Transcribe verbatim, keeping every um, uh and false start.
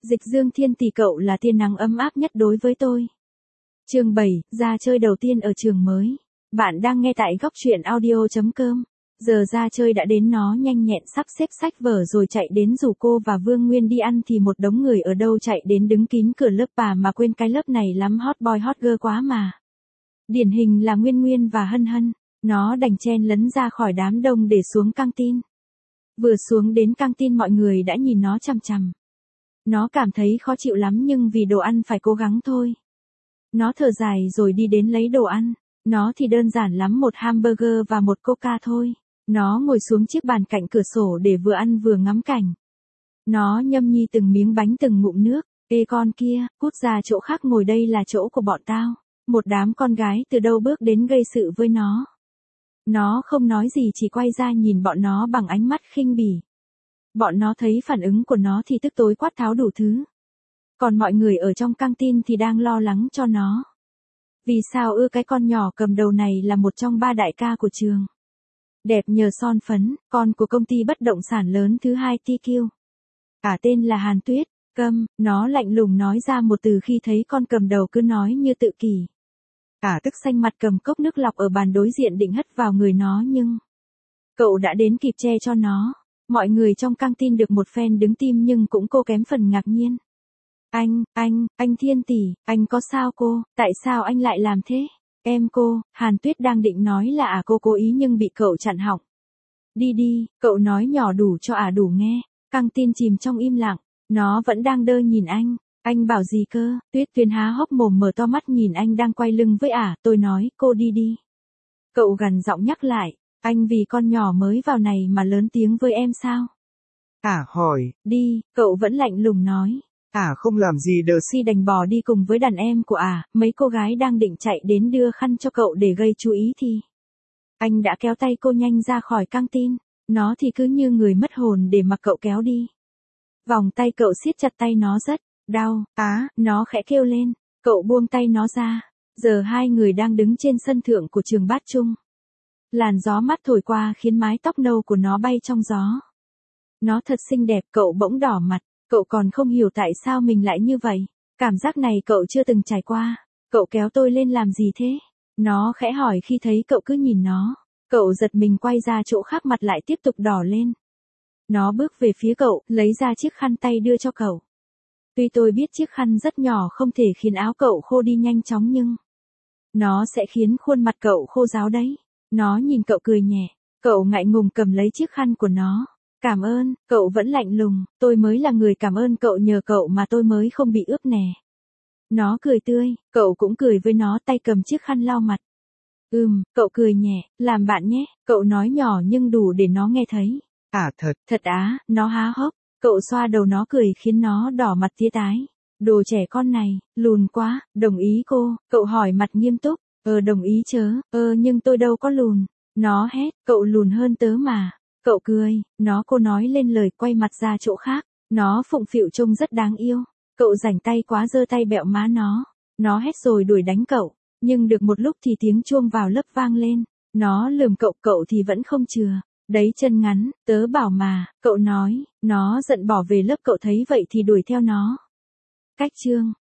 Dịch Dương Thiên tỷ cậu là tia nắng ấm áp nhất đối với tôi. Chương bảy, ra chơi đầu tiên ở trường mới. Bạn đang nghe tại góc truyện audio chấm com. Giờ ra chơi đã đến, nó nhanh nhẹn sắp xếp sách vở rồi chạy đến rủ cô và Vương Nguyên đi ăn thì một đống người ở đâu chạy đến đứng kín cửa lớp bà mà quên cái lớp này lắm hot boy hot girl quá mà. Điển hình là Nguyên Nguyên và Hân Hân, nó đành chen lấn ra khỏi đám đông để xuống căng tin. Vừa xuống đến căng tin mọi người đã nhìn nó chằm chằm. Nó cảm thấy khó chịu lắm nhưng vì đồ ăn phải cố gắng thôi. Nó thở dài rồi đi đến lấy đồ ăn. Nó thì đơn giản lắm, một hamburger và một coca thôi. Nó ngồi xuống chiếc bàn cạnh cửa sổ để vừa ăn vừa ngắm cảnh. Nó nhâm nhi từng miếng bánh từng ngụm nước. Ê con kia, cút ra chỗ khác ngồi, đây là chỗ của bọn tao. Một đám con gái từ đâu bước đến gây sự với nó. Nó không nói gì, chỉ quay ra nhìn bọn nó bằng ánh mắt khinh bỉ. Bọn nó thấy phản ứng của nó thì tức tối quát tháo đủ thứ. Còn mọi người ở trong căng tin thì đang lo lắng cho nó. Vì sao ư, cái con nhỏ cầm đầu này là một trong ba đại ca của trường. Đẹp nhờ son phấn, con của công ty bất động sản lớn thứ hai tê quy. Cả tên là Hàn Tuyết. Câm, nó lạnh lùng nói ra một từ khi thấy con cầm đầu cứ nói như tự kỷ. Cả tức xanh mặt cầm cốc nước lọc ở bàn đối diện định hất vào người nó nhưng cậu đã đến kịp che cho nó. Mọi người trong căng tin được một phen đứng tim nhưng cũng cô kém phần ngạc nhiên. Anh, anh, anh Thiên tỷ, anh có sao cô, tại sao anh lại làm thế? Em cô, Hàn Tuyết đang định nói là à cô cố ý nhưng bị cậu chặn họng. Đi đi, cậu nói nhỏ đủ cho à đủ nghe. Căng tin chìm trong im lặng, nó vẫn đang đơ nhìn anh. Anh bảo gì cơ? Tuyết Tuyên há hốc mồm mở to mắt nhìn anh đang quay lưng với ả. Tôi nói, cô đi đi. Cậu gằn giọng nhắc lại, anh vì con nhỏ mới vào này mà lớn tiếng với em sao? Ả hỏi, đi, cậu vẫn lạnh lùng nói. Ả không làm gì đờ Si đành bò đi cùng với đàn em của ả. Mấy cô gái đang định chạy đến đưa khăn cho cậu để gây chú ý thì anh đã kéo tay cô nhanh ra khỏi căng tin. Nó thì cứ như người mất hồn để mặc cậu kéo đi. Vòng tay cậu siết chặt tay nó rất đau. Á, nó khẽ kêu lên. Cậu buông tay nó ra. Giờ hai người đang đứng trên sân thượng của trường Bát Trung. Làn gió mát thổi qua khiến mái tóc nâu của nó bay trong gió. Nó thật xinh đẹp, cậu bỗng đỏ mặt. Cậu còn không hiểu tại sao mình lại như vậy. Cảm giác này cậu chưa từng trải qua. Cậu kéo tôi lên làm gì thế? Nó khẽ hỏi khi thấy cậu cứ nhìn nó. Cậu giật mình quay ra chỗ khác, mặt lại tiếp tục đỏ lên. Nó bước về phía cậu, lấy ra chiếc khăn tay đưa cho cậu. Tuy tôi biết chiếc khăn rất nhỏ không thể khiến áo cậu khô đi nhanh chóng nhưng nó sẽ khiến khuôn mặt cậu khô ráo đấy. Nó nhìn cậu cười nhẹ. Cậu ngại ngùng cầm lấy chiếc khăn của nó. Cảm ơn, cậu vẫn lạnh lùng. Tôi mới là người cảm ơn cậu, nhờ cậu mà tôi mới không bị ướt nè. Nó cười tươi, cậu cũng cười với nó, tay cầm chiếc khăn lau mặt. Ừm, cậu cười nhẹ, làm bạn nhé. Cậu nói nhỏ nhưng đủ để nó nghe thấy. À thật. Thật á, nó há hốc. Cậu xoa đầu nó cười khiến nó đỏ mặt tía tái. Đồ trẻ con này, lùn quá, đồng ý cô. Cậu hỏi mặt nghiêm túc. Ờ đồng ý chớ, ờ nhưng tôi đâu có lùn. Nó hét, cậu lùn hơn tớ mà. Cậu cười, nó cô nói lên lời quay mặt ra chỗ khác. Nó phụng phịu trông rất đáng yêu. Cậu rảnh tay quá giơ tay bẹo má nó. Nó hét rồi đuổi đánh cậu. Nhưng được một lúc thì tiếng chuông vào lớp vang lên. Nó lườm cậu, cậu thì vẫn không chừa. Đấy chân ngắn, tớ bảo mà, cậu nói. Nó giận bỏ về lớp, cậu thấy vậy thì đuổi theo nó. Cách chương